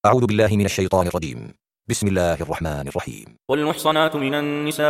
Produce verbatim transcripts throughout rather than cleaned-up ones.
أعوذ بالله من الشيطان الرجيم. بسم الله الرحمن الرحيم. والمحصنات من النساء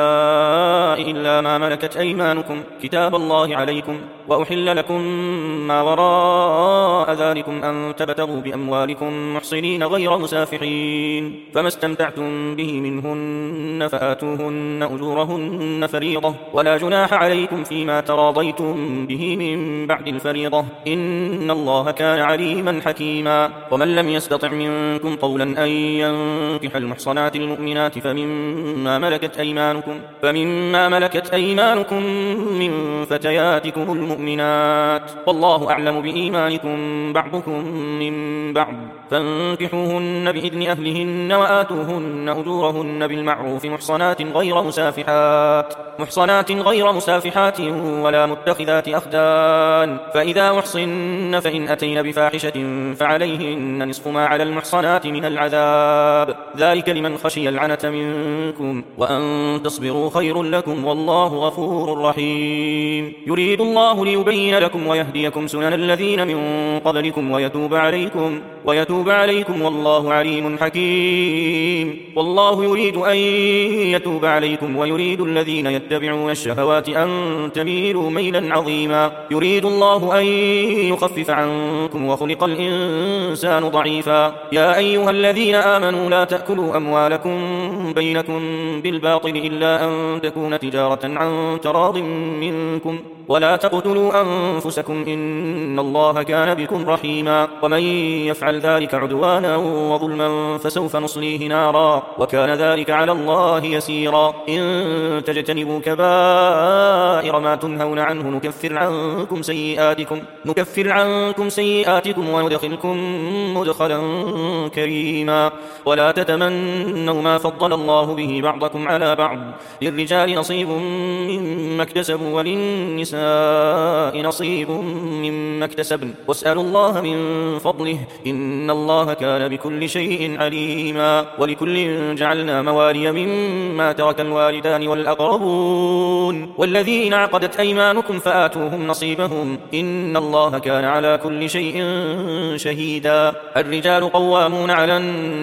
إلا ما ملكت أيمانكم كتاب الله عليكم، وأحل لكم ما وراء ذلكم أن تبتغوا بأموالكم محصنين غير مسافحين، فما استمتعتم به منهن فآتوهن أجورهن فريضة، ولا جناح عليكم فيما تراضيتم به من بعد الفريضة، إن الله كان عليما حكيما. ومن لم يستطع منكم قولا أن ينكح المحصنات المؤمنات فمما ملكت أيمانكم فمما ملكت أيمانكم من فتياتكم المؤمنات، والله أعلم بإيمانكم بعضكم من بعض، فانكحوهن بإذن أهلهن وآتوهن أجورهن بالمعروف محصنات غير مسافحات محصنات غير مسافحات ولا متخذات أخدان، فإذا أحصن فإن أتين بفاحشة فعليهن نصف ما على المحصنات من العذاب، ذلك لمن خشي العنة منكم، وأن تصبروا خير لكم، والله غفور رحيم. يريد الله ليبين لكم ويهديكم سنن الذين من قبلكم ويتوب عليكم ويتوب عليكم والله عليم حكيم. والله يريد أن يتوب عليكم ويريد الذين يتبعون الشهوات أن تميلوا ميلا عظيما. يريد الله أن يخفف عنكم وخلق الإنسان ضعيفا. يا أيها الذين آمنوا لا تأكلوا أموالكم بينكم بالباطل إلا أن تكون تجارة عن تراض منكم، ولا تقتلوا أنفسكم إن الله كان بكم رحيما. ومن يفعل ذلك عدوانا وظلما فسوف نصليه نارا، وكان ذلك على الله يسيرا. إن تجتنبوا كبائر ما تنهون عنه نكفر عنكم سيئاتكم نكفر عنكم سيئاتكم وندخلكم مدخلا كريما. ولا تتمنوا ما فضل الله به بعضكم على بعض، للرجال نصيب مما اكتسبوا وللنساء نصيب مما اكتسبن، واسألوا الله من فضله إن الله كان بكل شيء عليما. ولكل جعلنا موالي مما ترك الوالدان والأقربون والذين عقدت أيمانكم فآتوهم نصيبهم إن الله كان على كل شيء شهيدا. الرجال قوامون على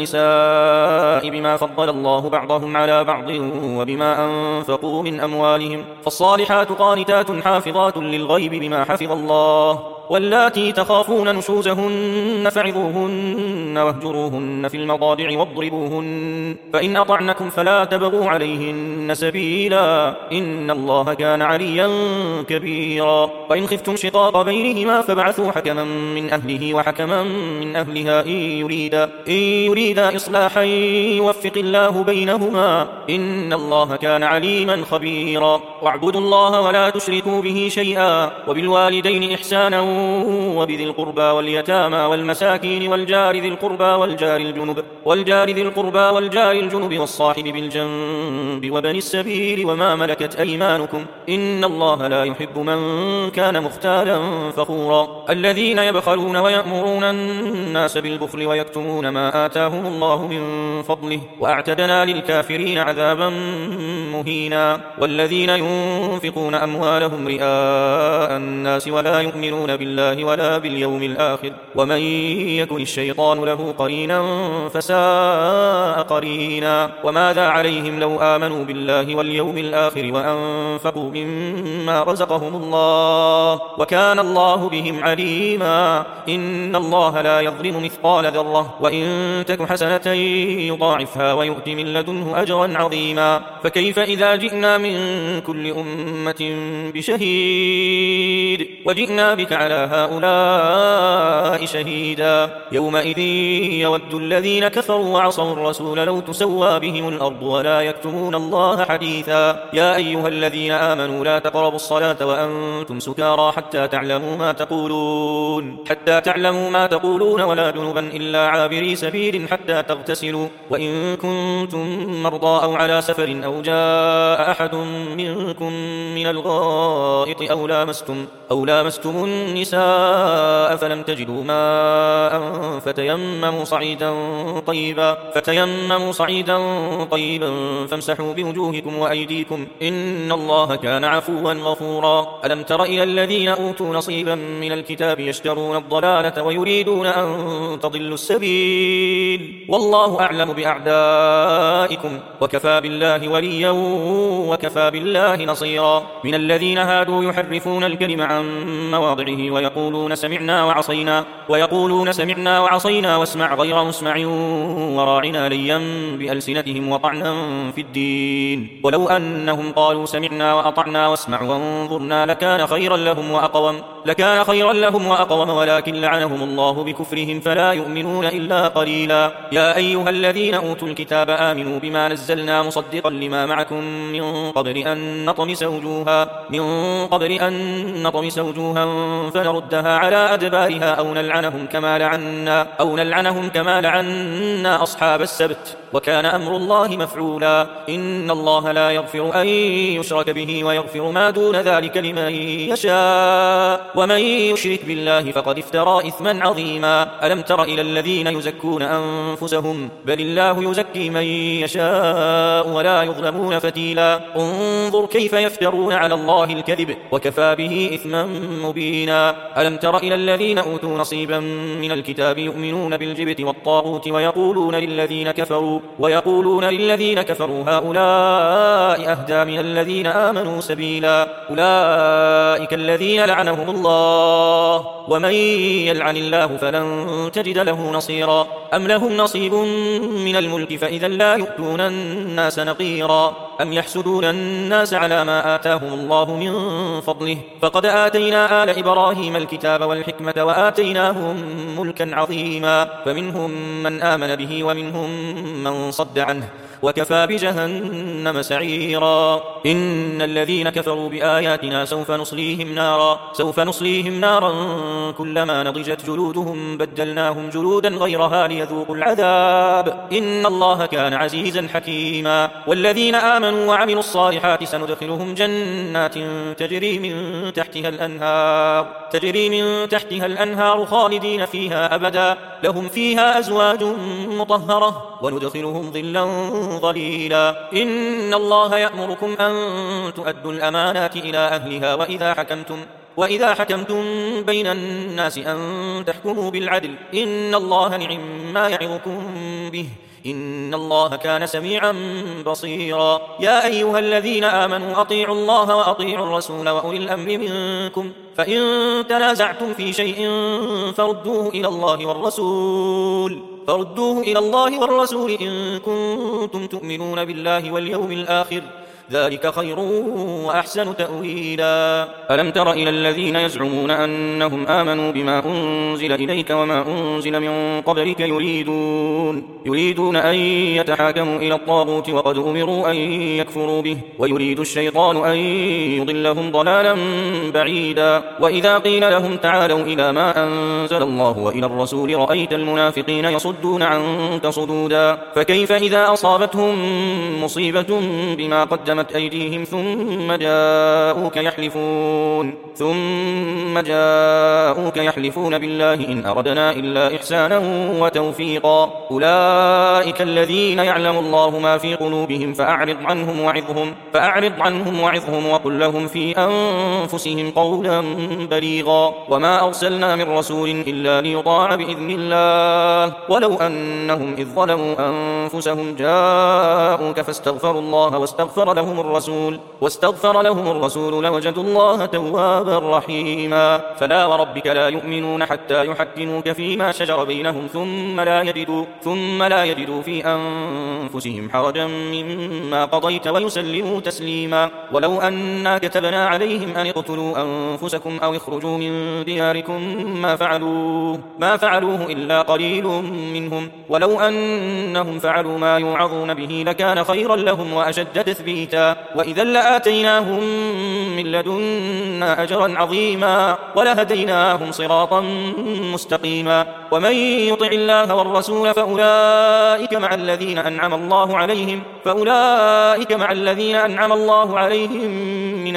النساء بما فضل الله بعضهم على بعض وبما أنفقوا من أموالهم، فالصالحات قانتات حافظات للغيب بما حفظ الله. واللاتي تخافون نشوزهن فعظوهن واهجروهن في المضاجع واضربوهن، فإن أطعنكم فلا تبغوا عليهن سبيلا إن الله كان عليا كبيرا. وإن خفتم شقاق بينهما فابعثوا حكما من أهله وحكما من أهلها إن يريدا إن يريدا إصلاحا يوفق الله بينهما إن الله كان عليما خبيرا. واعبدوا الله ولا تشركوا به شيئا، وبالوالدين إحسانا وبذي القربى واليتامى والمساكين والجار ذي القربى والجار الجنب والجار ذي القربى والجار الجنب والصاحب بالجنب وبن السبيل وما ملكت أيمانكم إن الله لا يحب من كان مختالا فخورا. الذين يبخلون ويأمرون الناس بالبخل ويكتمون ما آتاهم الله من فضله، وأعتدنا للكافرين عذابا مهينا. والذين ينفقون أموالهم رئاء الناس ولا يؤمنون بالله ولا باليوم الآخر ومن يكن الشيطان له قرينا فساء قرينا. وماذا عليهم لو آمنوا بالله واليوم الآخر وأنفقوا مما رزقهم الله وكان الله بهم عليما. إن الله لا يظلم مثقال ذرة وإن تك حسنة يضاعفها ويؤت من لدنه أجرا عظيما. فكيف إذا جئنا من كل أمة بشهيد وجئنا بك على هؤلاء شهيدا. يومئذ يود الذين كفروا وعصوا الرسول لو تسوى بهم الأرض ولا يكتمون الله حديثا. يا أيها الذين آمنوا لا تقربوا الصلاة وأنتم سكارى حتى تعلموا ما تقولون حتى تعلموا ما تقولون ولا جنبا إلا عابري سبيل حتى تغتسلوا، وإن كنتم مرضى أو على سفر أو جاء أحد منكم من الغائط أو لامستم أو لامستم النساء النساء فلم تجدوا ماء فتيمموا صعيدا طيبا فتيمموا صعيدا طيبا فامسحوا بوجوهكم وأيديكم إن الله كان عفوا غفورا. ألم تر إلى الذين أوتوا نصيبا من الكتاب يشترون الضلالة ويريدون أن تضلوا السبيل والله أعلم بأعدائكم وكفى بالله وليا وكفى بالله نصيرا. من الذين هادوا يحرفون الكلم عن مواضعه ويقولون سمعنا وعصينا ويقولون سمعنا وعصينا واسمع غير مسمع وراعنا ليا بألسنتهم وطعنا في الدين ولو أنهم قالوا سمعنا وأطعنا واسمع وانظرنا لكان خيرا لهم وأقوم لكان خيرا لهم وأقوم ولكن لعنهم الله بكفرهم فلا يؤمنون إلا قليلا. يا أيها الذين أوتوا الكتاب آمنوا بما نزلنا مصدقا لما معكم من قبل أن نطمس وجوها من قبل أن نطمس وجوها فنردها على أدبارها أو نلعنهم كما لعنا أو نلعنهم كما لعنا أصحاب السبت وكان أمر الله مفعولا. إن الله لا يغفر أن يشرك به ويغفر ما دون ذلك لمن يشاء ومن يشرك بالله فقد افترى إثما عظيما. ألم تر إلى الذين يزكون أنفسهم بل الله يزكي من يشاء ولا يظلمون فتيلا. انظر كيف يفترون على الله الكذب وكفى به إثما مبينا. ألم تر إلى الذين أوتوا نصيبا من الكتاب يؤمنون بالجبت والطاغوت ويقولون للذين كفروا ويقولون للذين كفروا هؤلاء أهدى من الذين آمنوا سبيلا. أولئك الذين لعنهم الله ومن يلعن الله فلن تجد له نصيرا. أم لهم نصيب من الملك فإذا لا يؤتون الناس نقيرا. أم يحسدون الناس على ما آتاهم الله من فضله فقد آتينا آل إبراهيم الكتاب والحكمة وآتيناهم ملكا عظيما. فمنهم من آمن به ومنهم من صد عنه وكفى بجهنم سعيرا. إن الذين كفروا بآياتنا سوف نصليهم نارا سوف نصليهم نارا كلما نضجت جلودهم بدلناهم جلودا غيرها ليذوقوا العذاب إن الله كان عزيزا حكيما. والذين آمنوا وعملوا الصالحات سندخلهم جنات تجري من تحتها الأنهار تجري من تحتها الأنهار خالدين فيها أبدا لهم فيها أزواج مطهرة وندخلهم ظلا ظليلا. إن الله يأمركم أن تؤدوا الأمانات إلى أهلها وإذا حكمتم وإذا حكمتم بين الناس أن تحكموا بالعدل إن الله نعم ما يعظكم به إن الله كان سميعا بصيرا. يا أيها الذين آمنوا أطيعوا الله وأطيعوا الرسول وأولي الأمر منكم فإن تنازعتم في شيء فردوه إلى الله والرسول فردوه إلى الله والرسول إن كنتم تؤمنون بالله واليوم الآخر ذلك خير وأحسن تأويلا. ألم تر إلى الذين يزعمون أنهم آمنوا بما أنزل إليك وما أنزل من قبلك يريدون يريدون أن يتحاكموا إلى الطاغوت وقد أمروا أن يكفروا به ويريد الشيطان أن يضلهم ضلالا بعيدا. وإذا قيل لهم تعالوا إلى ما أنزل الله وإلى الرسول رأيت المنافقين يصدون عنك صدودا. فكيف إذا أصابتهم مصيبة بما قدمت أيديهم ثم جاءوك يحلفون ثم جاءوك يحلفون بالله إن أردنا إلا إحسانا وتوفيقا. أولئك الذين يعلم الله ما في قلوبهم فأعرض عنهم وعظهم فأعرض عنهم وعظهم وقل لهم في أنفسهم قولا بليغا. وما أرسلنا من رسول إلا ليطاع بإذن الله ولو أنهم إذ ظلموا أنفسهم جاءوك فاستغفروا الله واستغفر لهم الرسول واستغفر لهم الرسول لوجدوا الله توابا رحيما. فلا وربك لا يؤمنون حتى يحكموك فيما شجر بينهم ثم لا يجدوا ثم لا يجدوا في أنفسهم حرجا مما قضيت ويسلموا تسليما. ولو أنا كتبنا عليهم أن اقتلوا أنفسكم أو اخرجوا من دياركم ما فعلوه ما فعلوه إلا قليل منهم، ولو أنهم فعلوا ما يوعظون به لكان خيرا لهم وأشد تثبيتا، وإذا لآتيناهم من لدنا أجرا عظيما ولهديناهم صراطا مستقيما. ومن يطع الله والرسول فأولئك مع الذين أنعم الله عليهم فأولئك مع الذين أنعم الله عليهم من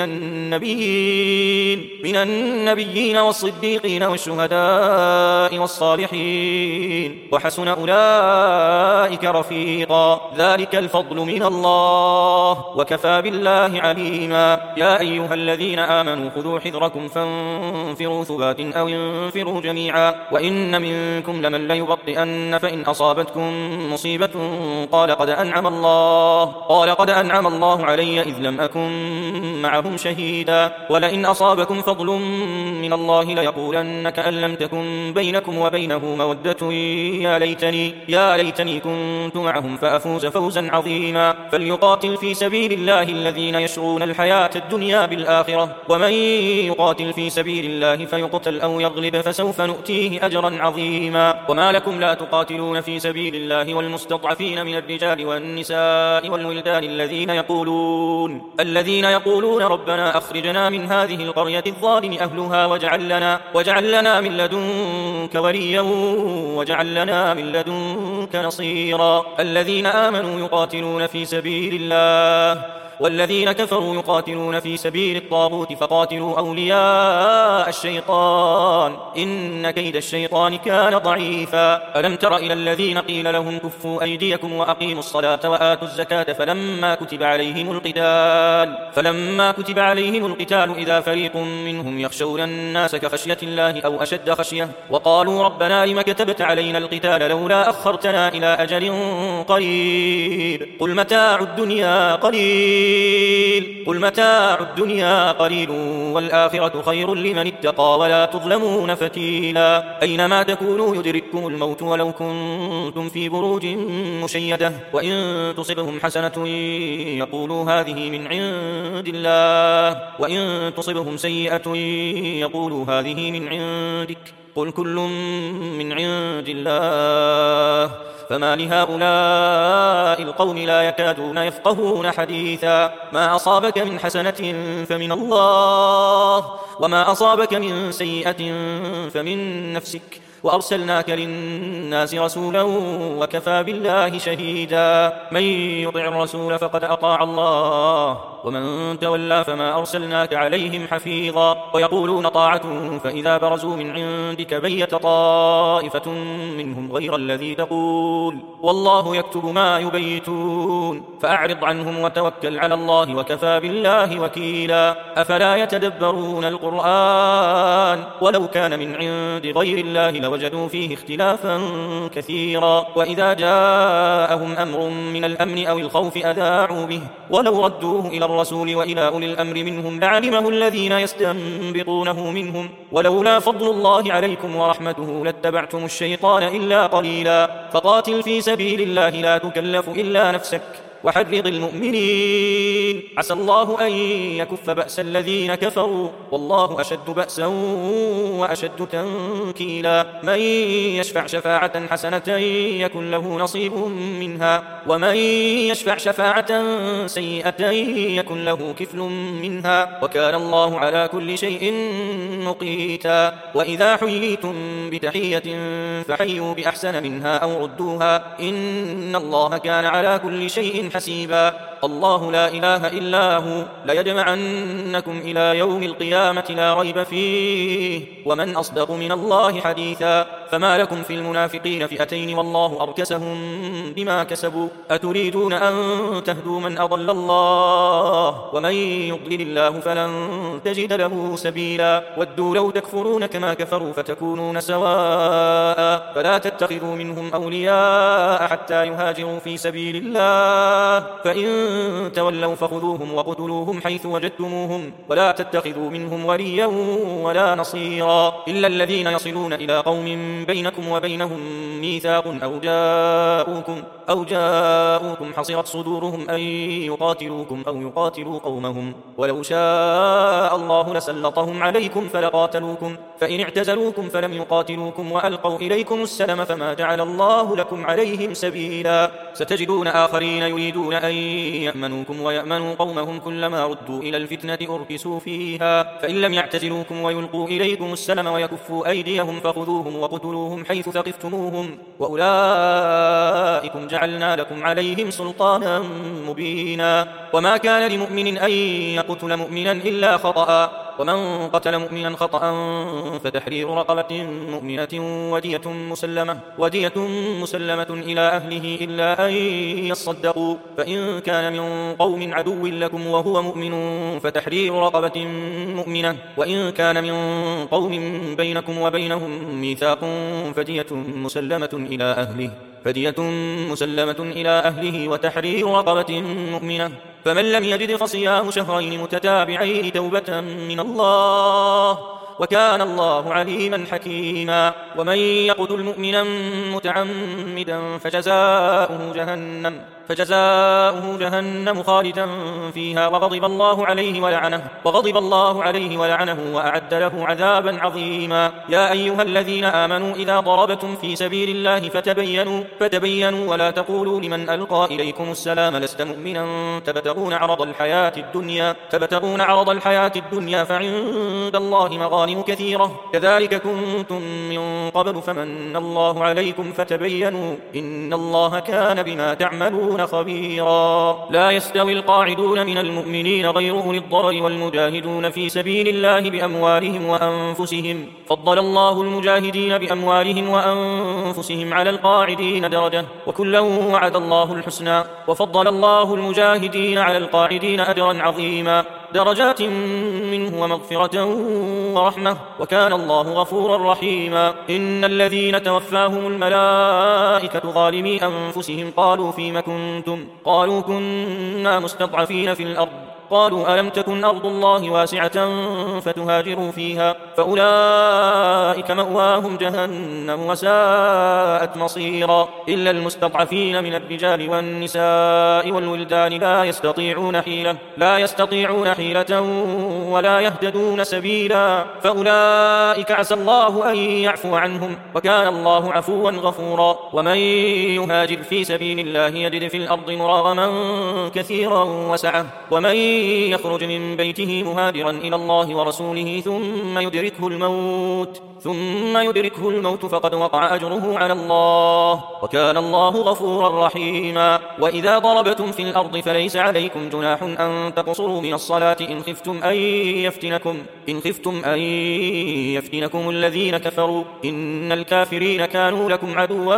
النبيين من النبيين والصديقين والشهداء والصالحين، وحسن أولئك رفيقا. ذلك الفضل من الله وكفى بالله عليما. يا أيها الذين آمنوا خذوا حذركم فانفروا ثبات أو انفروا جميعا، وإن منكم لمن ليبطئن فإن أصابتكم مصيبة قال قد أنعم الله قال قد أنعم الله علي إذ لم أكن معهم شهيدا، ولئن أصابكم فضل من الله ليقولن كأن لم تكن بينكم وبينه مودة يا ليتني يا ليتني كنت معهم فأفوز فوزا عظيما. فليقاتل في سبيل الله الذين يشرون الحياة الدنيا بالآخرة، ومن يقاتل في سبيل الله فيقتل أو يغلب فسوف نؤتيه أجرا عظيما. وما لكم لا تقاتلون في سبيل الله والمستضعفين من الرجال والنساء والولدان الذين يقولون الذين يقولون ربنا أخرجنا من هذه القرية الظالم أهلها واجعل لنا واجعل لنا من لدنك وليا واجعل لنا من لدنك نصيرا. الذين آمنوا يقاتلون في سبيل الله والذين كفروا يقاتلون في سبيل الطاغوت فقاتلوا أولياء الشيطان إن كيد الشيطان كان ضعيفا. ألم تر إلى الذين قيل لهم كفوا أيديكم وأقيموا الصلاة وآتوا الزكاة فلما كتب عليهم القتال فلما كتب عليهم القتال إذا فريق منهم يخشون الناس كخشية الله أو أشد خشية وقالوا ربنا لم كتبت علينا القتال لولا أخرتنا إلى أجل قريب قل متاع الدنيا قليل قل متاع الدنيا قليل والآخرة خير لمن اتقى ولا تظلمون فتيلا. أينما تكونوا يدرككم الموت ولو كنتم في بروج مشيدة وإن تصبهم حسنة يقولوا هذه من عند الله وإن تصبهم سيئة يقولوا هذه من عندك قل كل من عند الله فما لهؤلاء القوم لا يكادون يفقهون حديثا. ما أصابك من حسنة فمن الله وما أصابك من سيئة فمن نفسك وأرسلناك للناس رسولا وكفى بالله شهيدا. من يطع الرسول فقد أطاع الله ومن تولى فما أرسلناك عليهم حفيظا. ويقولون طاعة فإذا برزوا من عندك بيت طائفة منهم غير الذي تقول والله يكتب ما يبيتون فأعرض عنهم وتوكل على الله وكفى بالله وكيلا. أفلا يتدبرون القرآن ولو كان من عند غير الله وجدوا فيه اختلافا كثيرا. وإذا جاءهم أمر من الأمن أو الخوف أذاعوا به ولو ردوه إلى الرسول وإلى أولي الأمر منهم لعلمه الذين يستنبطونه منهم ولولا فضل الله عليكم ورحمته لاتبعتم الشيطان إلا قليلا. فقاتل في سبيل الله لا تكلف إلا نفسك وحرض المؤمنين عسى الله أن يكف بأس الذين كفروا والله أشد بأسا وأشد تنكيلا. من يشفع شفاعة حسنة يكن له نصيب منها ومن يشفع شفاعة سيئة يكن له كفل منها وكان الله على كل شيء مقيتا. وإذا حييتم بتحية فحيوا بأحسن منها أو ردوها إن الله كان على كل شيء حسيبا. الله لا إله إلا هو ليجمعنكم إلى يوم القيامة لا ريب فيه ومن أصدق من الله حديثا. فما لكم في المنافقين فئتين والله أركسهم بما كسبوا أتريدون أن تهدوا من أضل الله ومن يضلل الله فلن تجد له سبيلا. ودوا لو تكفرون كما كفروا فتكونون سواء فلا تتخذوا منهم أولياء حتى يهاجروا في سبيل الله فإن تولوا فخذوهم وقتلوهم حيث وجدتموهم ولا تتخذوا منهم وليا ولا نصيرا إلا الذين يصلون إلى قوم بينكم وبينهم ميثاق أو جاءوكم, أو جاءوكم حصرت صدورهم أن يقاتلوكم أو يقاتلوا قومهم ولو شاء الله لسلطهم عليكم فلقاتلوكم فإن اعتزلوكم فلم يقاتلوكم وألقوا إليكم السلم فما جعل الله لكم عليهم سبيلا ستجدون آخرين يريدون أن يأمنوكم ويأمنوا قومهم كلما ردوا إلى الفتنة أركسوا فيها فإن لم يعتزلوكم ويلقوا إليكم السلم ويكفوا أيديهم فخذوهم وقتلوهم حيث ثقفتموهم وأولئكم جعلنا لكم عليهم سلطانا مبينا وما كان لمؤمن أن يقتل مؤمنا إلا خطأ ومن قتل مؤمنا خطأ فتحرير رقبة مؤمنة ودية مسلمة, ودية مسلمة إلى أهله إلا أن يصدقوا فإن كان من قوم عدو لكم وهو مؤمن فتحرير رقبة مؤمنة وإن كان من قوم بينكم وبينهم ميثاق فدية مسلمة إلى أهله فدية مسلمة إلى أهله وتحرير رقبة مؤمنة فمن لم يجد فصيام شهرين متتابعين توبة من الله وكان الله عليما حكيما ومن يقتل مؤمنا متعمدا فجزاؤه جهنم فجزاؤه جهنم خالدا فيها وغضب الله عليه ولعنه وغضب الله عليه ولعنه وأعد له عذابا عظيما يا أيها الذين آمنوا إذا ضربتم في سبيل الله فتبينوا فتبينوا ولا تقولوا لمن ألقى إليكم السلام لست مؤمنا تبتغون عرض الحياة الدنيا تبتغون عرض الحياة الدنيا فعند الله مغانم كثيرة كذلك كنتم من قبل فمن الله عليكم فتبينوا إن الله كان بما تعملون خبيرا لا يستوي القاعدون من المؤمنين غير أولي الضرر والمجاهدون في سبيل الله بأموالهم وأنفسهم فضل الله المجاهدين بأموالهم وأنفسهم على القاعدين درجة وكلا وعد الله الحسنى وفضل الله المجاهدين على القاعدين أجرا عظيما درجات منه ومغفرة ورحمة وكان الله غفورا رحيما إن الذين توفاهم الملائكة ظالمي أنفسهم قالوا فيم كنتم قالوا كنا مستضعفين في الأرض قالوا ألم تكن أرض الله واسعة فتهاجروا فيها فأولئك مأواهم جهنم وساءت مصيرا إلا المستضعفين من الرجال والنساء والولدان لا يستطيعون حيلة لا يستطيعون حيلة ولا يهتدون سبيلا فأولئك عسى الله أن يعفو عنهم وكان الله عفوا غفورا ومن يهاجر في سبيل الله يجد في الأرض مراغما كثيرا وسعة ومن يخرج من بيته مهاجرا إلى الله ورسوله ثم يدركه الموت ثم يدركه الموت فقد وقع أجره على الله وكان الله غفورا رحيما وإذا ضربتم في الأرض فليس عليكم جناح أن تقصروا من الصلاة إن خفتم أن يفتنكم إن خفتم أن يفتنكم الذين كفروا إن الكافرين كانوا لكم عدوا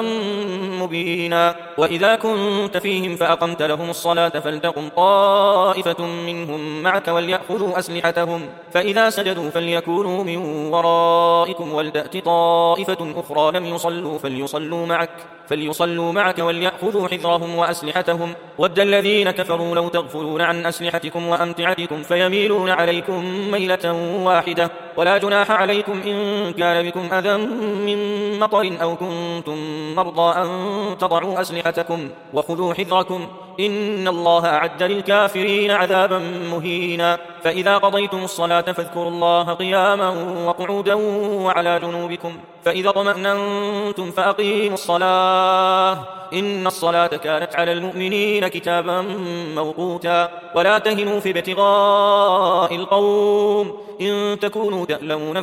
مبينا وإذا كنت فيهم فأقمت لهم الصلاة فلتقم طائفة منهم معك وليأخذوا أسلحتهم فإذا سجدوا فليكونوا من ورائكم ولتأت طائفة أخرى لم يصلوا فليصلوا معك فليصلوا معك وليأخذوا حذرهم وأسلحتهم ود الذين كفروا لو تغفلون عن أسلحتكم وأمتعتكم فيميلون عليكم ميلة واحدة ولا جناح عليكم إن كان بكم أذى من مطر أو كنتم مرضى أن تضعوا أسلحتكم وخذوا حذركم إن الله أعد للكافرين عذابا مهينا فإذا قضيتم الصلاة فاذكروا الله قياما وقعودا وعلى جنوبكم فإذا اطمأننتم فأقيموا الصلاة إن الصلاة كانت على المؤمنين كتابا موقوتا ولا تهنوا في ابتغاء القوم إن تكونوا تألمون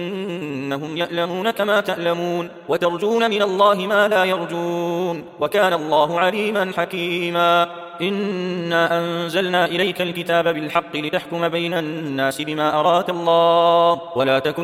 فإنهم يألمون كما تألمون وترجون من الله ما لا يرجون وكان الله عليما حكيما إنا أنزلنا إليك الكتاب بالحق لتحكم بين الناس بما أراك الله ولا تكن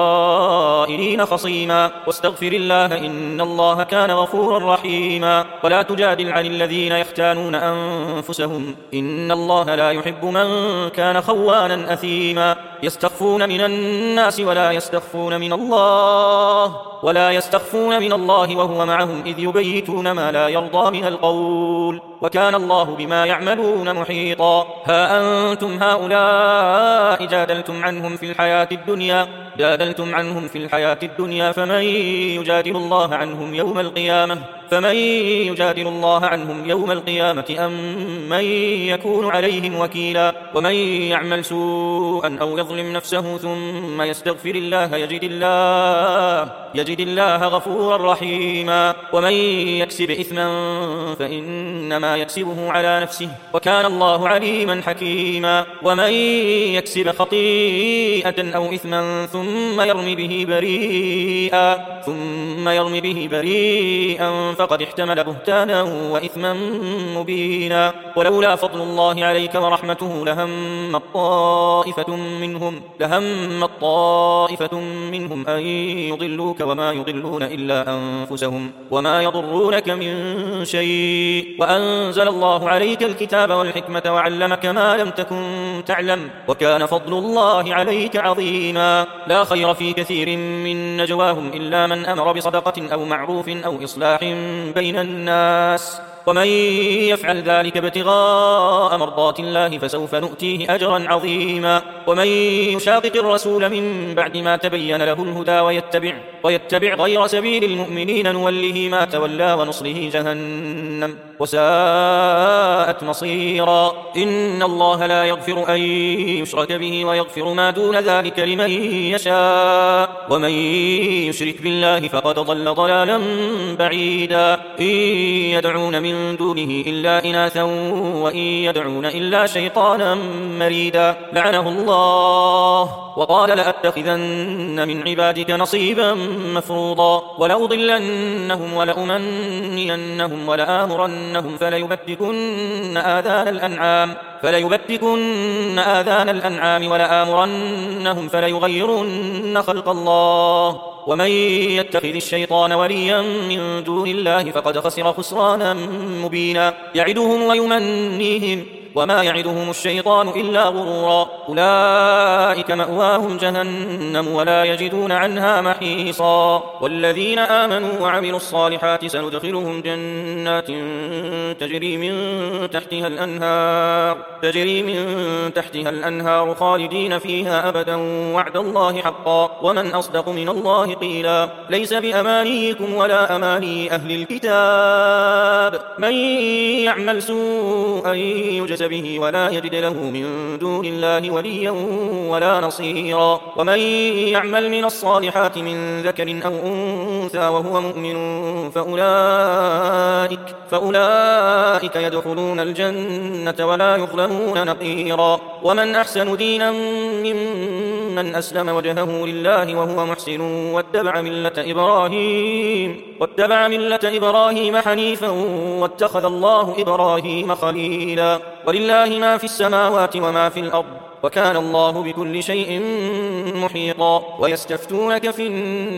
للخائنين خصيما واستغفر الله إن الله كان غفورا رحيما ولا تجادل عن الذين يختانون أنفسهم إن الله لا يحب من كان خوانا أثيما يستخفون من الناس ولا يستخفون من الله ولا يستخفون من الله وهو معهم إذ يبيتون ما لا يرضى من القول وكان الله الله بما يعملون محيطا. ها أنتم هؤلاء جادلتم عنهم في الحياة الدنيا جادلتم عنهم في الحياة الدنيا فمن يجادل الله عنهم يوم القيامة فمن يجادل الله عنهم يوم القيامة أم من يكون عليهم وكيلا. ومن يعمل سوءا أو يظلم نفسه ثم يستغفر الله يجد الله يجد الله غفورا رحيما. ومن يكسب إثما فإنما يكسبه على نفسه وكان الله عليما حكيما. ومن يكسب خطيئة أو إثما ثم يرمي به بريئا ثم يرمي به بريئا فقد احتمل بهتانا وإثما مبينا. ولولا فضل الله عليك ورحمته لهم الطائفة منهم لهم الطائفة منهم أن يضلوك وما يضلون إلا أنفسهم وما يضرونك من شيء. وأنزل الله عليك الكتاب والحكمة وعلمك ما لم تكن تعلم وكان فضل الله عليك عظيما. لا خير في كثير من نجواهم إلا من أمر بصدقة أو معروف أو إصلاح بين الناس ومن يفعل ذلك ابتغاء مرضات الله فسوف نؤتيه أجرا عظيما. ومن يشاقق الرسول من بعد ما تبين له الهدى ويتبع, ويتبع غير سبيل المؤمنين نوله ما تولى ونصله جهنم وساءت مصيرا. إن الله لا يغفر أن يشرك به ويغفر ما دون ذلك لمن يشاء ومن يشرك بالله فقد ضل ضلالا بعيدا. إن يدعون من من دونه إلا إناثا وإن يدعون إلا شيطانا مريدا لعنه الله وقال لأتخذن من عبادك نصيبا مفروضا. ولأضلنهم ولأمنينهم ولآمرنهم فليبتكن آذان الأنعام فليبتكن آذان الأنعام ولآمرنهم فليغيرن خلق الله. ومن يتخذ الشيطان وليا من دون الله فقد خسر خسرانا مبينا. يعدهم ويمنيهم وما يعدهم الشيطان إلا غرورا. أولئك مأواهم جهنم ولا يجدون عنها محيصا. والذين آمنوا وعملوا الصالحات سندخلهم جنات تجري من تحتها الأنهار تجري من تحتها الأنهار خالدين فيها أبدا وعد الله حقا ومن أصدق من الله قيلا. ليس بأمانيكم ولا أماني أهل الكتاب من يعمل سوءا يجز به ولا يجد له من دون الله وليا ولا نصيرا. ومن يعمل من الصالحات من ذكر أو أنثى وهو مؤمن فأولئك, فأولئك يدخلون الجنة ولا يظلمون نقيرا. ومن أحسن دينا ممن أسلم وجهه لله وهو محسن واتبع ملة إبراهيم واتبع ملة إبراهيم حنيفا واتخذ الله إبراهيم خليلا. ولله ما في السماوات وما في الأرض وكان الله بكل شيء محيطا. ويستفتونك في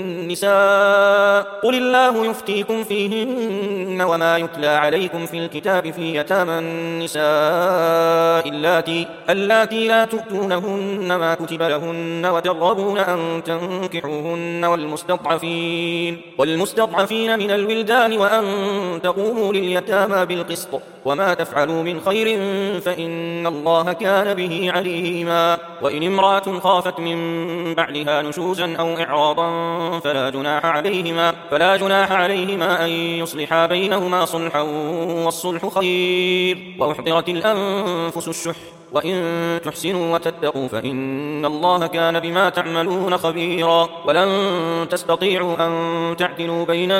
النساء قل الله يفتيكم فيهن وما يتلى عليكم في الكتاب في يتامى النساء اللاتي, اللاتي لا تؤتونهن ما كتب لهن وترغبون أن تنكحوهن والمستضعفين, والمستضعفين من الولدان وأن تقوموا لليتامى بالقسط وما تفعلوا من خير فإن الله كان به عليما. وإن امرأة خافت من بعلها نشوزا أو إعراضا فلا جناح عليهما, فلا جناح عليهما أن يصلحا بينهما صلحا والصلح خير. وأحضرت الأنفس الشح وإن تحسنوا وتتقوا فإن الله كان بما تعملون خبيرا. ولن تستطيعوا أن تعدلوا بين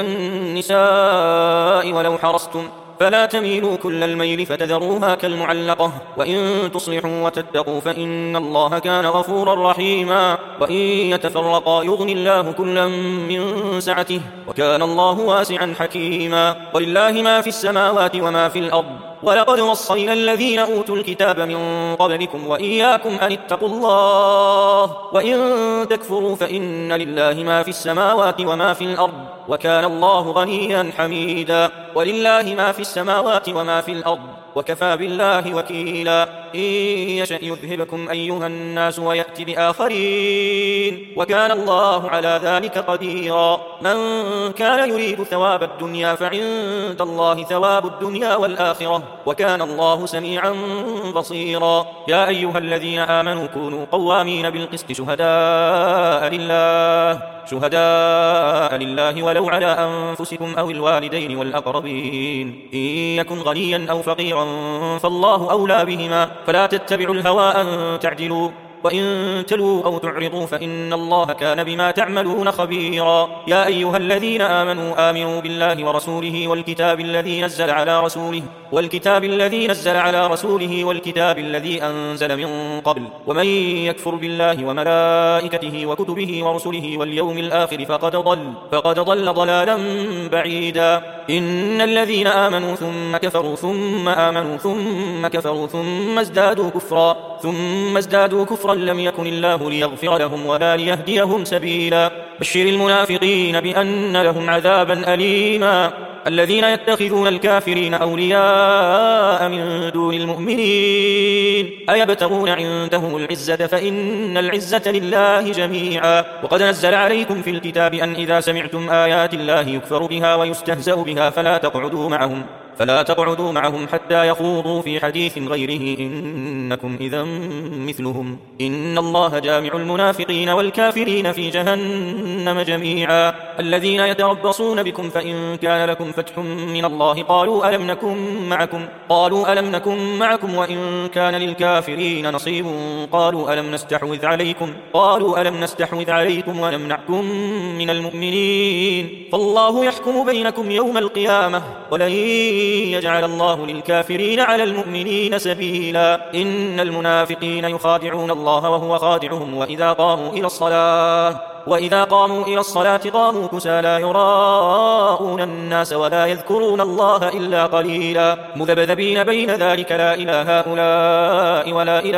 النساء ولو حرصتم فلا تميلوا كل الميل فتذروها كالمعلقة. وإن تصلحوا وتتقوا فإن الله كان غفورا رحيما. وإن يتفرقا يغني الله كلا من سعته وكان الله واسعا حكيما. ولله ما في السماوات وما في الأرض ولقد وصينا الذين أوتوا الكتاب من قبلكم وإياكم أن اتقوا الله وإن تكفروا فإن لله ما في السماوات وما في الأرض وكان الله غنيا حميدا. ولله ما في السماوات وما في الأرض وكفى بالله وكيلا. إن يشأ يذهبكم أيها الناس ويأتي بآخرين وكان الله على ذلك قديرا. من كان يريد ثواب الدنيا فعند الله ثواب الدنيا والآخرة وكان الله سميعا بصيرا. يا أيها الذين آمنوا كونوا قوامين بالقسط شهداء لله شهداء لله ولو على أنفسكم أو الوالدين والأقربين إن يكن غنيا أو فقيرا فالله أولى بهما فلا تتبعوا الهوى أن تعدلوا وإن تلوا أو تعرضوا فإن الله كان بما تعملون خبيرا. يا أيها الذين آمنوا آمنوا بالله ورسوله والكتاب الذي نزل على رسوله والكتاب الذي نزل على رسوله والكتاب الذي أنزل من قبل ومن يكفر بالله وملائكته وكتبه ورسله واليوم الآخر فقد ضل فقد ضل ضلالا بعيدا. إن الذين آمنوا ثم كفروا ثم آمنوا ثم كفروا ثم ازدادوا كفرا ثم ازدادوا كفرا لم يكن الله ليغفر لهم ولا ليهديهم سبيلا. بشر المنافقين بأن لهم عذابا أليما. الذين يتخذون الكافرين أولياء من دون المؤمنين أيبتغون عندهم العزة فإن العزة لله جميعا. وقد نزل عليكم في الكتاب أن إذا سمعتم آيات الله يكفر بها ويستهزأ بها فلا تقعدوا معهم فلا تقعدوا معهم حتى يخوضوا في حديث غيره إنكم إذا مثلهم إن الله جامع المنافقين والكافرين في جهنم جميعا. الذين يتربصون بكم فإن كان لكم فتح من الله قالوا ألم نكن معكم قالوا ألم نكن معكم وإن كان للكافرين نصيب قالوا ألم نستحوذ عليكم قالوا ألم نستحوذ عليكم ونمنعكم من المؤمنين فالله يحكم بينكم يوم القيامة ولن يجعل الله للكافرين على المؤمنين سبيلا. إن المنافقين يخادعون الله وهو خادعهم وإذا قاموا إلى الصلاة وإذا قاموا إلى الصلاة قاموا كسالى يراءون الناس ولا يذكرون الله إلا قليلا مذبذبين بين ذلك لا إلى هؤلاء ولا إلى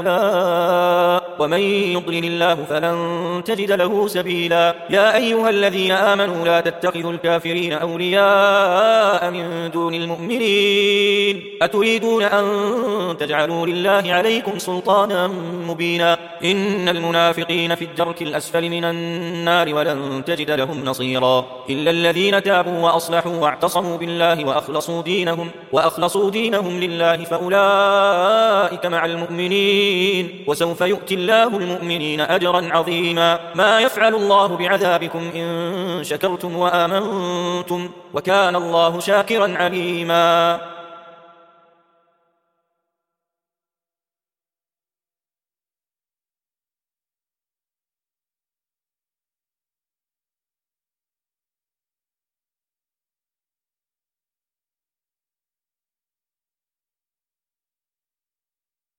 هؤلاء ومن يضلل الله فلن تجد له سبيلا. يا أيها الذين آمنوا لا تتخذوا الكافرين أولياء من دون المؤمنين أتريدون أن تجعلوا لله عليكم سلطانا مبينا. إن المنافقين في الدرك الأسفل من النار ولن تجد لهم نصيرا إلا الذين تابوا وأصلحوا واعتصموا بالله وأخلصوا دينهم وأخلصوا دينهم لله فأولئك مع المؤمنين وسوف يؤتي الله المؤمنين أجرا عظيما. ما يفعل الله بعذابكم إن شكرتم وآمنتم وكان الله شاكرا عليما.